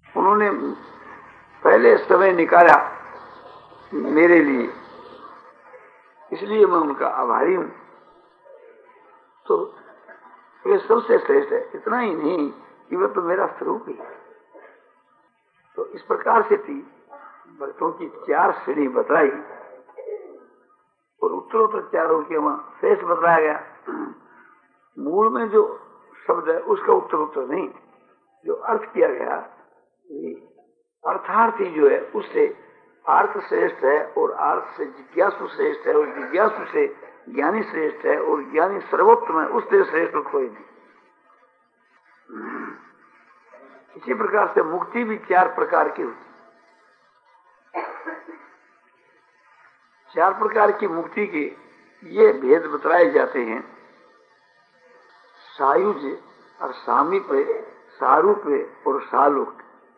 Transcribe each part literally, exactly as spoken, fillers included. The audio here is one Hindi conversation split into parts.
उन्होंने पहले समय निकाला मेरे लिए, इसलिए मैं उनका आभारी हूं। तो वे सबसे श्रेष्ठ है। इतना ही नहीं कि वह तो मेरा स्वरूप ही है। तो इस प्रकार से थी भक्तों की चार श्रेणी बताई और उत्तरोत्तर चारों के वहां शेष बताया गया। मूल में जो शब्द है उसका उत्तर उत्तर नहीं, जो अर्थ किया गया अर्थार्थी जो है उससे अर्थ श्रेष्ठ है और अर्थ से जिज्ञासु श्रेष्ठ है और जिज्ञासु से ज्ञानी श्रेष्ठ है और ज्ञानी सर्वोत्तम है, उससे श्रेष्ठ कोई नहीं। इसी प्रकार से मुक्ति भी चार प्रकार की होती। चार प्रकार की मुक्ति के ये भेद बतलाए जाते हैं, सायुज और सामीप्य, सारूप्य और सालोक।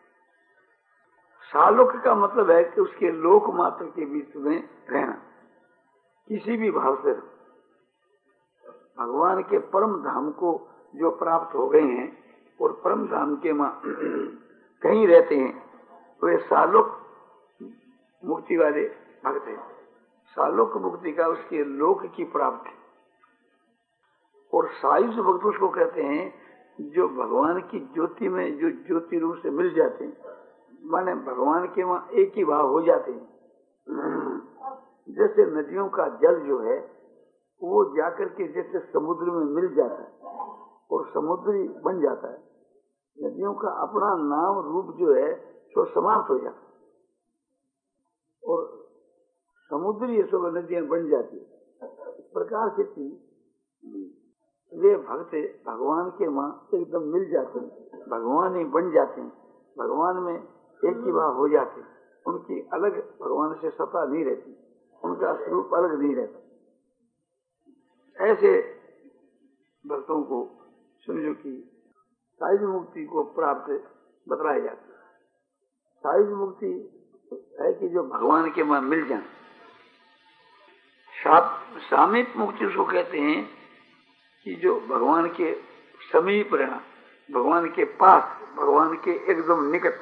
सालोक का मतलब है कि उसके लोक मात्र के बीच में रहना, किसी भी भाव से भगवान के परम धाम को जो प्राप्त हो गए हैं और परम धाम के मां कहीं रहते हैं, वे सालोक मुक्ति वाले भक्त हैं। सालोक मुक्ति का उसके लोक की प्राप्ति। और सायुज भक्त उसको कहते हैं जो भगवान की ज्योति में जो ज्योति रूप से मिल जाते हैं, माने भगवान के वहां एक ही भाव हो जाते हैं। जैसे नदियों का जल जो है वो जाकर के जैसे समुद्र में मिल जाता है और समुद्री बन जाता है, नदियों का अपना नाम रूप जो है तो समाप्त हो जाता है और समुद्री सब नदियां बन जाती है। इस प्रकार से वे भक्त भगवान के वहां एकदम मिल जाते हैं, भगवान ही बन जाते हैं, भगवान में एक ही भाव हो जाते हैं। उनकी अलग भगवान से सत्ता नहीं रहती, उनका स्वरूप अलग नहीं रहता। ऐसे भक्तों को समझो कि सायुज मुक्ति को प्राप्त बतलाया जाता है। सायुज मुक्ति है कि जो भगवान के वहां मिल जाए। सामीप मुक्ति उसको कहते हैं कि जो भगवान के समीप रहना, भगवान के पास, भगवान के एकदम निकट।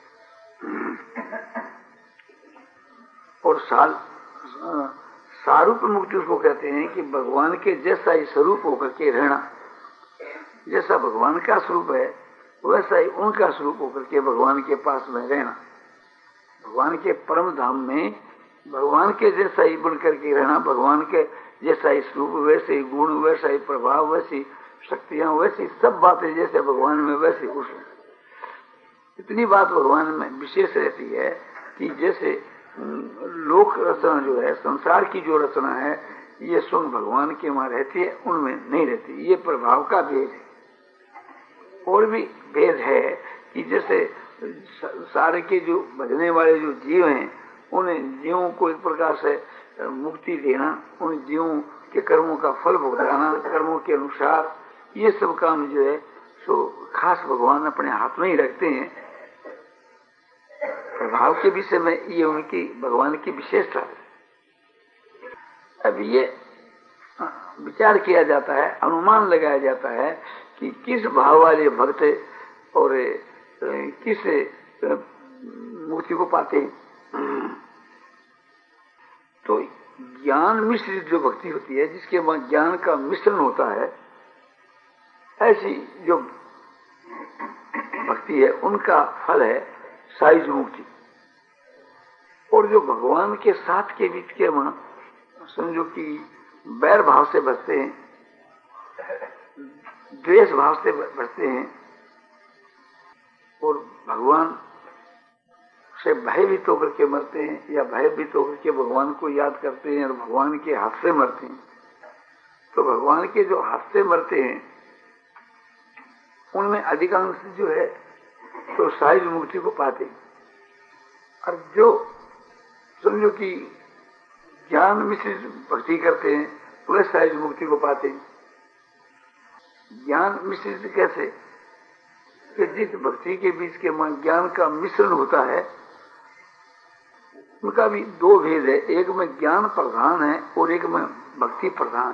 और साल सारूप मुक्ति उसको कहते हैं कि भगवान के जैसा ही स्वरूप होकर के रहना, जैसा भगवान का स्वरूप है वैसा ही उनका स्वरूप होकर के भगवान के पास में रहना, भगवान के परम धाम में भगवान के जैसा ही बन करके रहना, भगवान के जैसा ही स्वरूप, वैसे ही गुण, वैसा ही प्रभाव, वैसी शक्तियां, वैसी सब बातें जैसे भगवान में वैसे उसमें। इतनी बात भगवान में विशेष रहती है कि जैसे लोक रचना जो है, संसार की जो रचना है, ये स्वयं भगवान के वहां रहती है, उनमें नहीं रहती। ये प्रभाव का भेद है। और भी भेद है कि जैसे सारे के जो भजने वाले जो जीव हैं, उन्हें जीवों को एक प्रकार से मुक्ति देना, उन जीवों के कर्मों का फल भुगताना, कर्मों के अनुसार, ये सब काम जो है सो खास भगवान अपने हाथ में ही रखते हैं। प्रभाव के विषय में ये उनकी भगवान की विशेषता है। अब ये विचार किया जाता है, अनुमान लगाया जाता है कि किस भाव वाले भक्त और किस मुक्ति को पाते हैं। तो ज्ञान मिश्रित जो भक्ति होती है, जिसके बाद ज्ञान का मिश्रण होता है, ऐसी जो भक्ति है उनका फल है सायुज मुक्ति। और जो भगवान के साथ के बीच के वहां समझो कि बैर भाव से बचते हैं, द्वेष भाव से बचते हैं और भगवान से भयभीत होकर के मरते हैं या भयभीत होकर के भगवान को याद करते हैं और भगवान के हाथ से मरते हैं, तो भगवान के जो हाथ से मरते हैं उनमें अधिकांश जो है तो सायुज मुक्ति को पाते हैं। और जो समझो कि ज्ञान मिश्रित भक्ति करते हैं वह सायुज मुक्ति को पाते हैं। ज्ञान मिश्रित कैसे? कि जिस भक्ति के बीच के ज्ञान का मिश्रण होता है उनका भी दो भेद है, एक में ज्ञान प्रधान है और एक में भक्ति प्रधान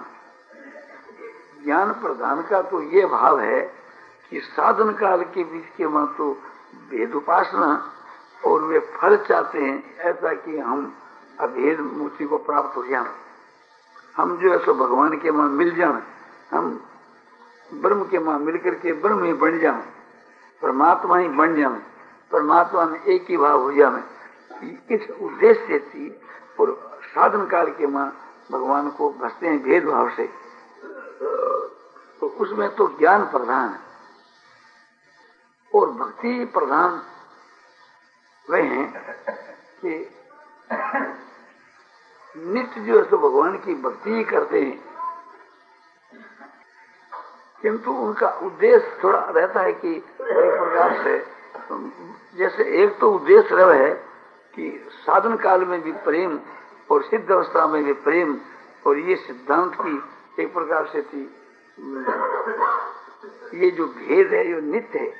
है। ज्ञान प्रधान का तो ये भाव है कि साधन काल के बीच के वहां तो भेद उपासना और वे फल चाहते हैं ऐसा कि हम अभेद मुक्ति को प्राप्त हो जाए, हम जो है सो भगवान के वहां मिल जाए, हम ब्रह्म के वहां मिलकर के ब्रह्म ही बन जाए, परमात्मा ही बन जाए, परमात्मा में एक ही भाव हो जाए, इस उद्देश्य से और साधन काल के वहां भगवान को भजते हैं भेदभाव से। तो उसमें तो ज्ञान प्रधान है और भक्ति प्रधान वे हैं कि नित्य जो है तो भगवान की भक्ति ही करते हैं, किंतु उनका उद्देश्य थोड़ा रहता है कि एक प्रकार से जैसे एक तो उद्देश्य रह है कि साधन काल में भी प्रेम और सिद्ध अवस्था में भी प्रेम, और ये सिद्धांत की एक प्रकार से थी ये जो भेद है ये नित्य है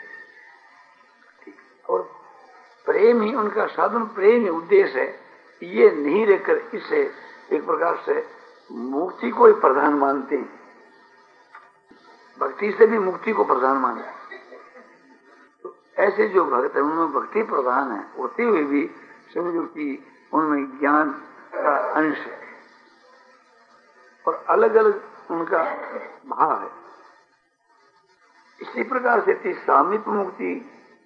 और प्रेम ही उनका साधन, प्रेम ही उद्देश्य है। ये नहीं रहकर इसे एक प्रकार से मुक्ति को ही प्रधान मानते हैं, भक्ति से भी मुक्ति को प्रधान मानते हैं। तो ऐसे जो भक्त है उनमें भक्ति प्रधान है होते हुए भी समझो कि उनमें ज्ञान का अंश है और अलग अलग उनका भाव है। इसी प्रकार से सामीप्य मुक्ति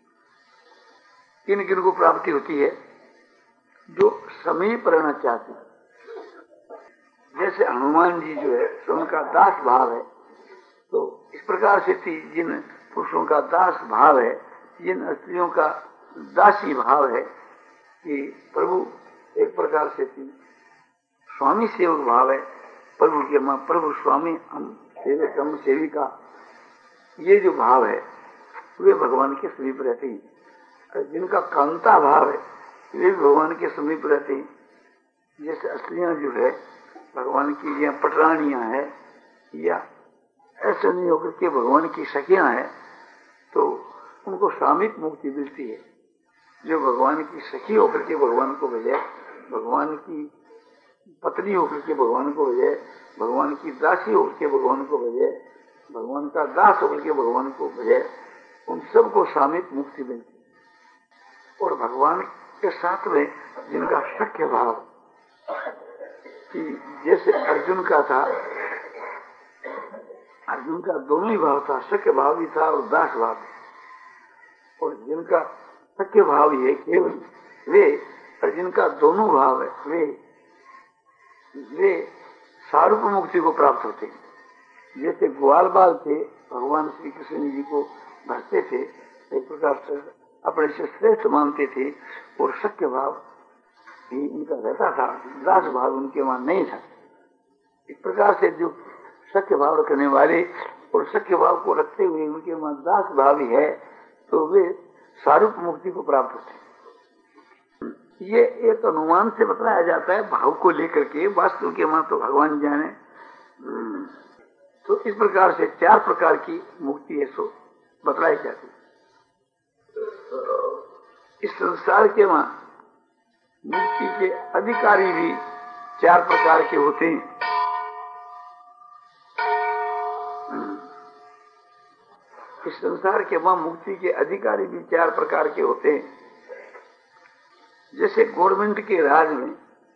किन किन को प्राप्ति होती है? जो समीप रहना चाहते हैं, जैसे हनुमान जी जो है तो उनका दास भाव है। तो इस प्रकार से थी जिन पुरुषों का दास भाव है, जिन स्त्रियों का दासी भाव है कि प्रभु एक प्रकार से थी स्वामी सेवक भाव है, प्रभु के मां प्रभु स्वामी हम सेवक हम सेविका, ये जो भाव है वे भगवान के समीप रहते हैं। जिनका कांता भाव है वे भी भगवान के समीप रहते हैं। जैसे स्त्रियां जो है भगवान की या पटरानियां है या ऐसे नहीं होकर के भगवान की सखियां हैं, तो उनको सामीप मुक्ति मिलती है। जो भगवान की सखी होकर के भगवान को बजाय, भगवान की पत्नी होकर के भगवान को बजाय, भगवान की दासी होकर के भगवान को बजाय, भगवान का दास होकर के भगवान को बजाय, उन सबको सामीप मुक्ति मिलती है। और भगवान के साथ में जिनका सख्य भाव कि जैसे अर्जुन का था, अर्जुन का दोनों ही भाव था, सख्य भाव भी था और दास भाव भी, और जिनका सख्य भाव ही है केवल वे, और जिनका दोनों भाव है वे वे सारूप मुक्ति को प्राप्त होते हैं। जैसे ग्वाल बाल थे भगवान श्री कृष्ण जी को भजते थे, एक प्रकार से अपने से श्रेष्ठ मानते थे और सख्य भाव भी उनका रहता था, दास भाव उनके वहां नहीं था। इस प्रकार से जो सख्य भाव रखने वाले और सख्य भाव को रखते हुए उनके वहां दास भाव ही है, तो वे सारूप मुक्ति को प्राप्त होते हैं। ये एक अनुमान से बताया जाता है भाव को लेकर के, वास्तु के वहां तो भगवान जाने। तो इस प्रकार से चार प्रकार की मुक्ति है सो बतलाई जाती है। इस संसार के वहां मुक्ति के अधिकारी भी चार प्रकार के होते हैं। इस संसार के वहां मुक्ति के अधिकारी भी चार प्रकार के होते हैं। जैसे गवर्नमेंट के राज में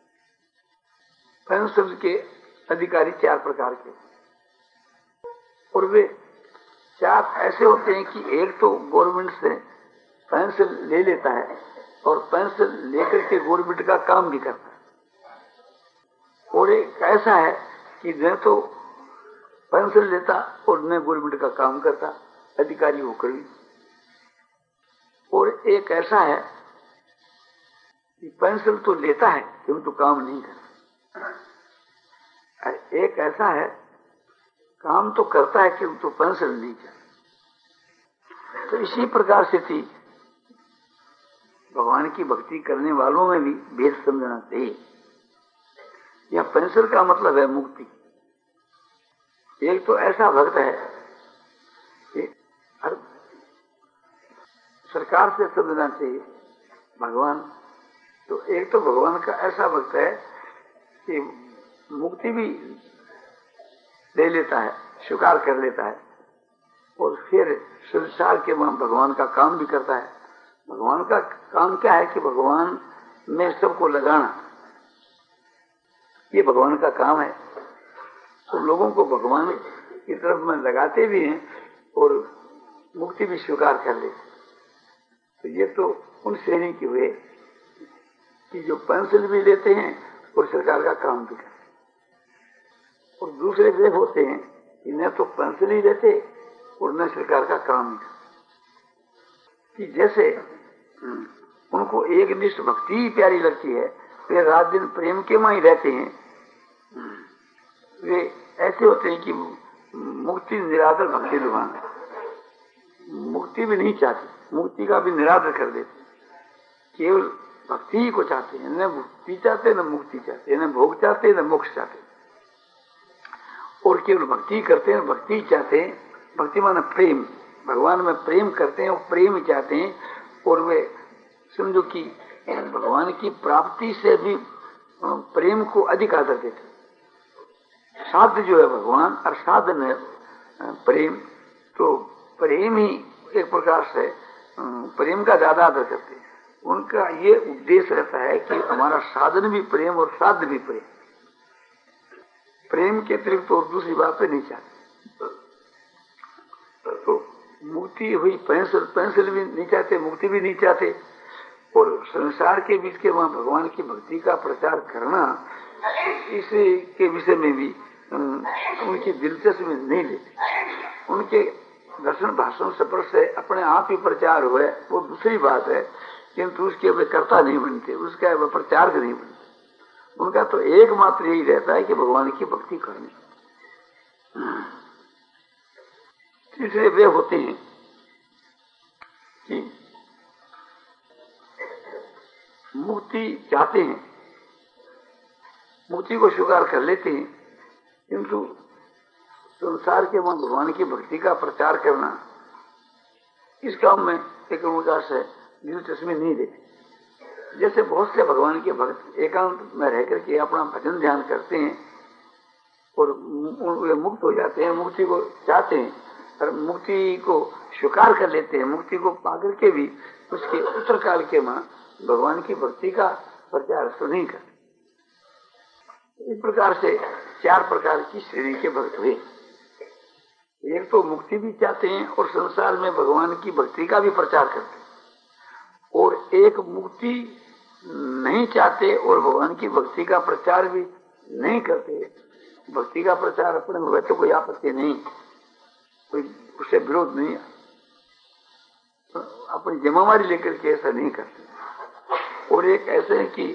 पेंशन के अधिकारी चार प्रकार के, और वे चार ऐसे होते हैं कि एक तो गवर्नमेंट से पेंशन ले लेता है और पेंशन लेकर के गवर्नमेंट का काम भी करता है, और एक ऐसा है कि न तो पेंशन लेता और न गवर्नमेंट का काम करता, अधिकारी होकर भी। और एक ऐसा है कि पेंशन तो लेता है किंतु तो काम नहीं करता। एक ऐसा है काम तो करता है किंतु तो पेंशन नहीं करता। तो इसी प्रकार से थी भगवान की भक्ति करने वालों में भी भेद समझना चाहिए। यह पेंशन का मतलब है मुक्ति। एक तो ऐसा भक्त है कि हर सरकार से समझना चाहिए भगवान। तो एक तो भगवान का ऐसा भक्त है कि मुक्ति भी ले लेता है, स्वीकार कर लेता है, और फिर संसार के वहां भगवान का काम भी करता है, भगवान का काम क्या है कि भगवान में सबको लगाना, ये भगवान का काम है। तो लोगों को भगवान की तरफ में लगाते भी हैं और मुक्ति भी स्वीकार कर लेते। तो ये तो उन श्रेणी की हुए कि जो पेंशन भी लेते हैं और सरकार का काम भी करते। और दूसरे वे होते हैं कि न तो पेंशन ही लेते और न सरकार का काम ही करते। कि जैसे उनको एक निष्ठ भक्ति ही प्यारी लगती है, वे रात दिन प्रेम के में ही रहते हैं। वे ऐसे होते हैं कि मुक्ति निरादर भक्ति दुकान, मुक्ति भी नहीं चाहते, मुक्ति का भी निरादर कर देते, केवल भक्ति ही को चाहते हैं। न मुक्ति चाहते न मुक्ति चाहते, न भोग चाहते न मोक्ष चाहते, और केवल भक्ति करते हैं, भक्ति चाहते हैं। भक्ति माने प्रेम, भगवान में प्रेम करते हैं और प्रेम चाहते हैं। और वे समझो कि भगवान की प्राप्ति से भी प्रेम को अधिक आदर देते। साध्य जो है भगवान और साधन है प्रेम, तो प्रेम ही एक प्रकार से प्रेम का ज्यादा आदर करते हैं। उनका ये उद्देश्य रहता है कि हमारा साधन भी प्रेम और साध्य भी प्रेम, प्रेम के अतिरिक्त तो और दूसरी बात पे नहीं चाहते। तो मुक्ति हुई, पेंसिल पेंसिल भी नहीं चाहते, मुक्ति भी नहीं चाहते, और संसार के बीच के वहां भगवान की भक्ति का प्रचार करना, इसी के विषय में भी उनकी दिलचस्पी नहीं लेते। उनके दर्शन भाषण सफर से अपने आप ही प्रचार हुए वो दूसरी बात है, किंतु उसके वे कर्ता नहीं बनते, उसका वे प्रचारक नहीं बनते। उनका तो एकमात्र यही रहता है कि भगवान की भक्ति करनी। तीसरे वे होते हैं कि मुक्ति चाहते हैं, मुक्ति को स्वीकार कर लेते हैं, किंतु संसार के वहां भगवान की भक्ति का प्रचार करना, इस काम में एक प्रकार से दिलचस्पी नहीं देते। जैसे बहुत से भगवान के भक्त एकांत में रह करके अपना भजन ध्यान करते हैं और वे मुक्त हो जाते हैं, मुक्ति को चाहते हैं और मुक्ति को स्वीकार कर लेते हैं, मुक्ति को पाकर के भी उसके उत्तर काल के मां भगवान की भक्ति का प्रचार तो नहीं करते। इस प्रकार से चार प्रकार की श्रेणी के भक्त हुए। एक तो मुक्ति भी चाहते हैं और संसार में भगवान की भक्ति का भी प्रचार करते हैं, और एक मुक्ति नहीं चाहते और भगवान की भक्ति का प्रचार भी नहीं करते। भक्ति का प्रचार अपने हुए तो कोई आपत्ति नहीं, कोई उससे विरोध नहीं, तो अपनी जिम्मेवारी लेकर के ऐसा नहीं करते। और एक ऐसे है कि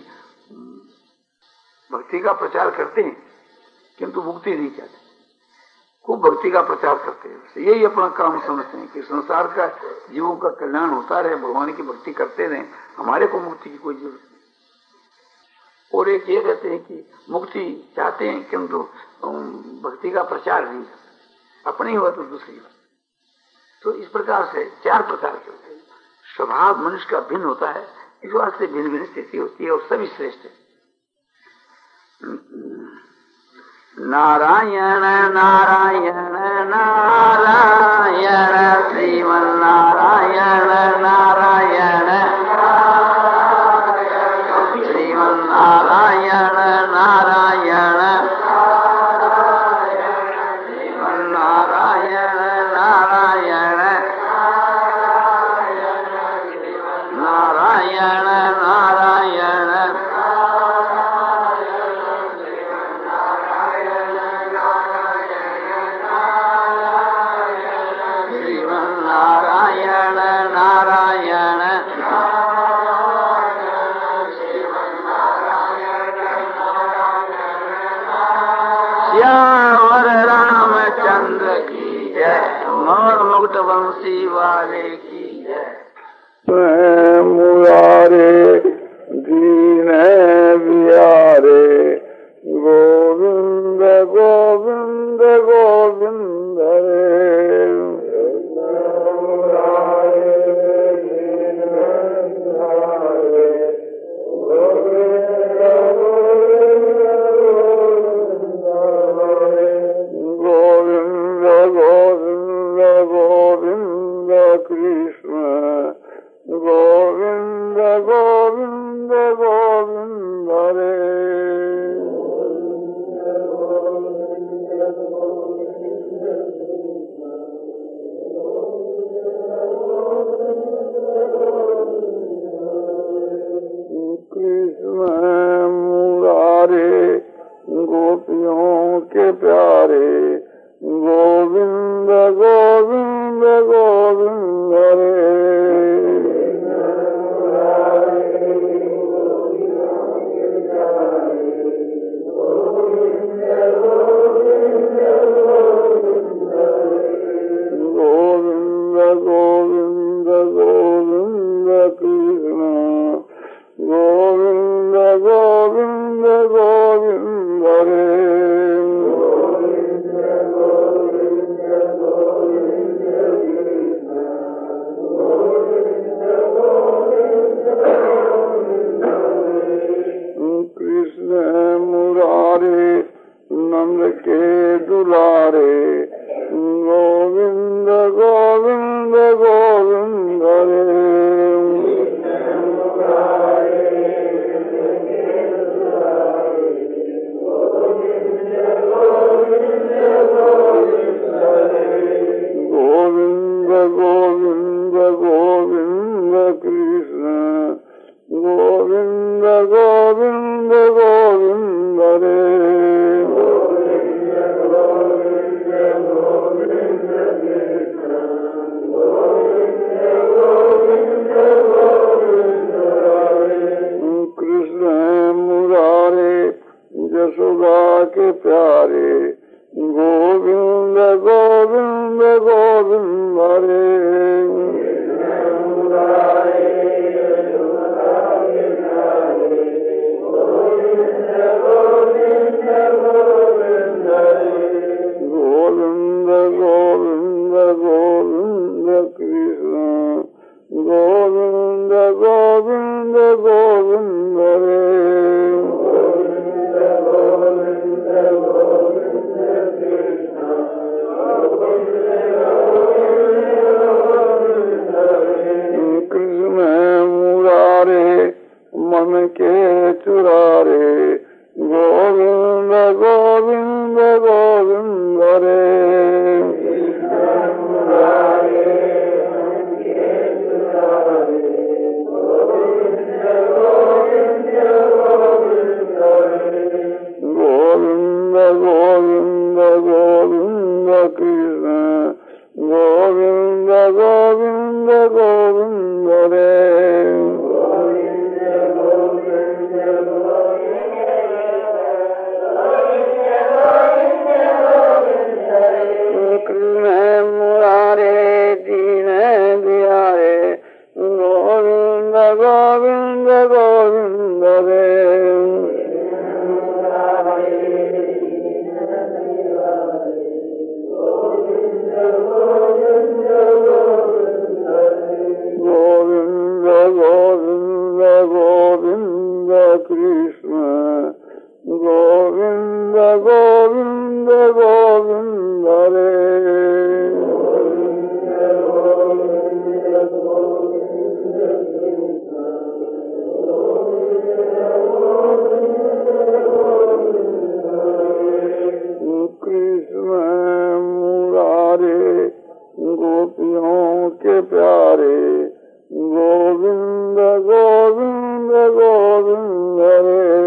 भक्ति का प्रचार करते हैं किंतु मुक्ति नहीं चाहते, खूब भक्ति का प्रचार करते हैं, यही अपना काम समझते हैं कि संसार का जीवों का कल्याण होता रहे, भगवान की भक्ति करते रहे, हमारे को मुक्ति की कोई जरूरत नहीं। और एक ये कहते हैं कि मुक्ति चाहते हैं किंतु भक्ति का प्रचार नहीं करते, अपने ही हुआ तो दूसरी बात। तो इस प्रकार से चार प्रकार के होते हैं। स्वभाव मनुष्य का भिन्न होता है, इस वास्ते भिन्न भिन्न स्थिति होती है और सभी श्रेष्ठ है। नारायण नारायण नारायण श्रीमन नारायण नारायण श्रीमन नारायण नारायण श्रीमन नारायण नारायण नारायण नारायण नारायण के प्यारे गोविंद गोविंद गोविंद रे। गोविंद गोविंद गोविंद कृष्ण गोविंद गोविंद गोविंद रे। कृष्ण मुरारे नंद के दुलारे गोविंद गोविंद गोविंद रे। गोविंद गोविंद गोविंद कृष्ण गोविंद गोविंद गोविंद रे। कृष्ण मुरारे यशोदा के प्यारे गोविंद गोविंद गोविंद रे। गोविंद गोविंद गोविंद कृष्ण गोविंद गोविंद गोविंद रे। कृष्ण मुरारे मन के चुरारे गोविंद गोविंद गोविंद रे। गोविंद गोविंद गोविंद कृष्ण गोविंद गोविंद गोविंद रे। कृष्ण मुरारे दीन दियारे गोविंद गोविंद गोविंद रे। गोविंद गोविंद गोविंद कृष्ण गोविंद गोविंद गोविंद रे। कृष्ण मुरारे गोपियों के प्यारे गोविंद गोविंद गोविंद रे।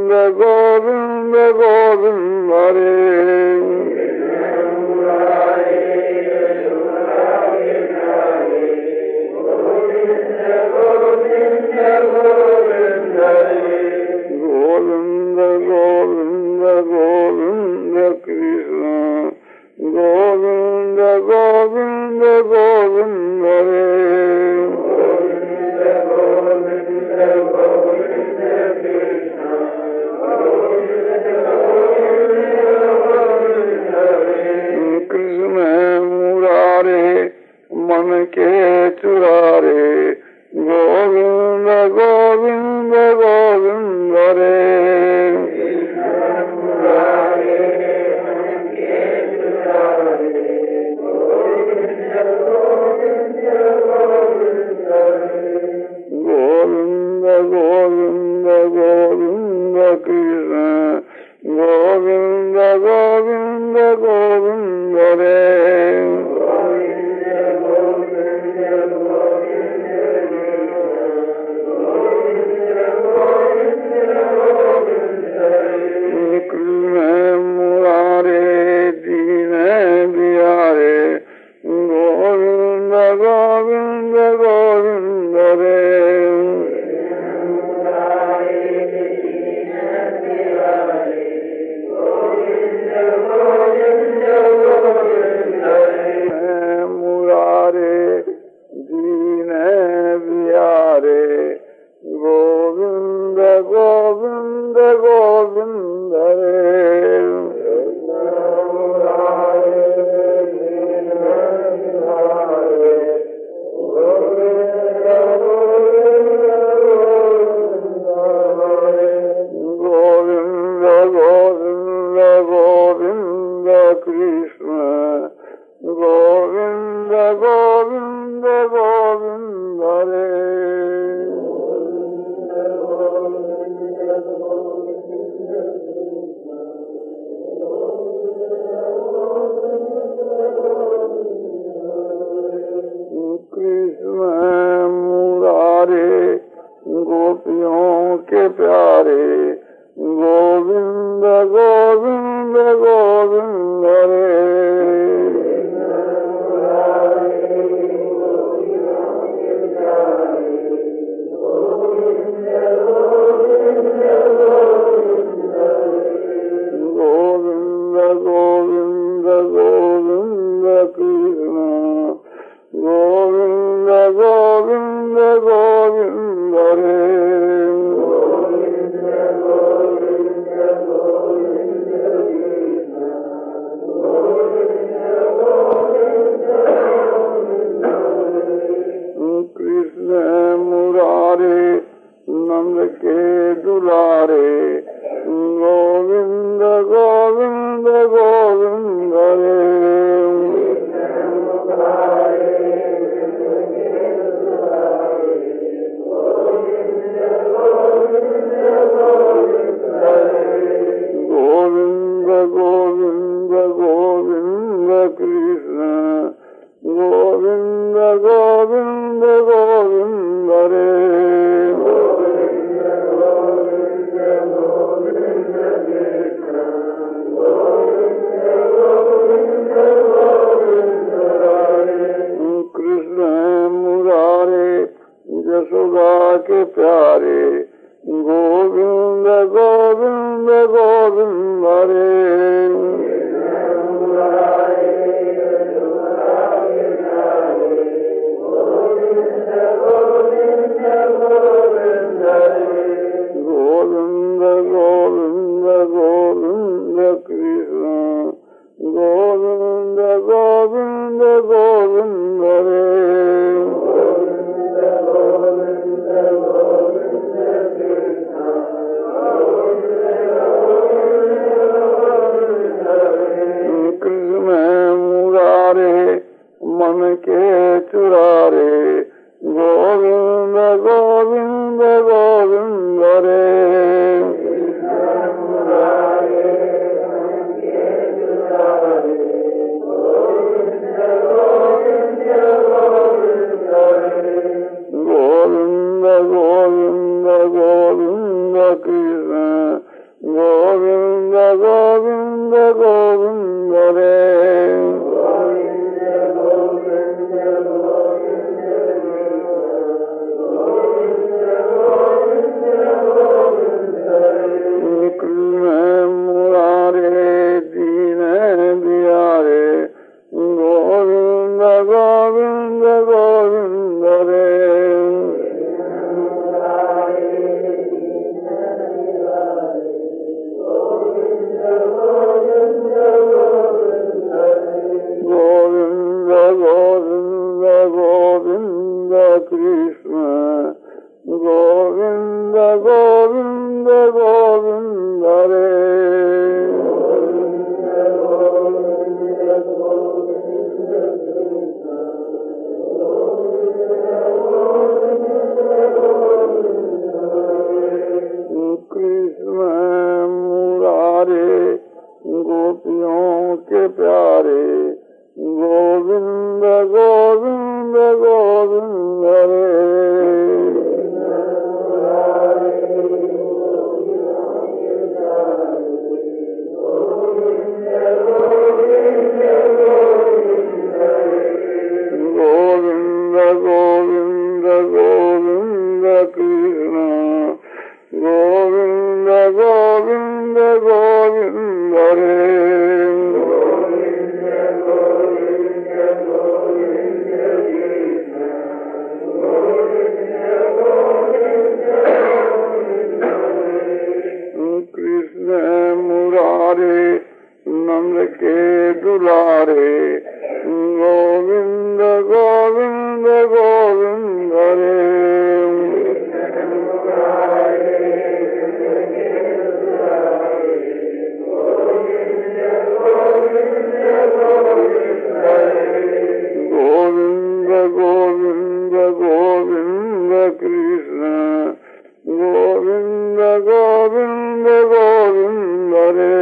गोविंद गोविंद हरे गोविंद गोविंद गोविंद कृष्ण गोविंद गोविंद गोविंद हरे कृष्ण मुरारे मन के चुरारे गोविंद गोविंद गोविंद हरे गोविंद गोविंद गोविंद कृष्ण गोविंद गोविंद गोविंद हरे कृष्ण मुरारे दीन बिहारे गोविंद गोविंद गोविंद हरे मुरारे दीन बिहारे गोविंद गोविंद गोविंद हरे गोविंद गोविंद गोविंद कृष्ण गोविंद गोविंद गोविंद हरे कृष्ण मुरारे गोपियों के प्यारे गोविंद गोविंद गोविंद हरे गोविंद गोविंद गोविंद कृष्ण गोविंद गोविंद गोविंद हरे कृष्ण मुरारे नंद के दुलारे गोविंद गोविंद गोविंद हरे गोविंद गोविंद गोविंद कृष्ण गोविंद गोविंद गोविंद हरे कृष्ण मुरारे यशोदा के प्यारे गोविंद गोविंद गोविंद हरे गोविंद गोविंद गोविंद कृष्ण गोविंद गोविंद गोविंद हरे के प्यारे गोविंद गोविंद गोविंद रे। गोविंद गोविंद गोविंद कृष्ण गोविंद गोविंद गोविंद रे। कृष्ण मुरारे नंद के दुलारे गोविंद गोविंद गोविंद रे। गोविंद गोविंद गोविंद कृष्ण गोविंद गोविंद गोविंद रे।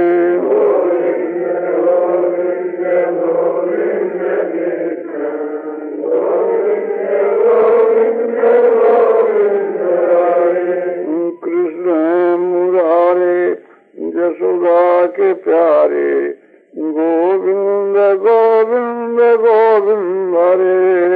कृष्ण मुरारे यशोदा के प्यारे गोविंद गोविंद गोविंद रे।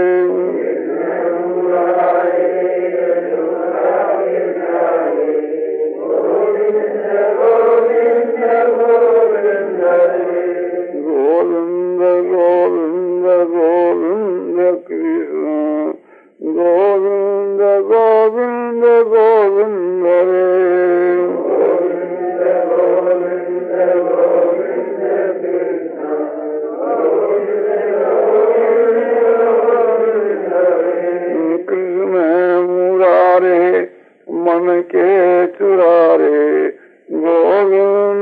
गोविंद गोविंद गोविंद कृष्ण गोविंद गोविंद गोविंद रे। कृष्ण मुरारे मन के चुरारे गोविंद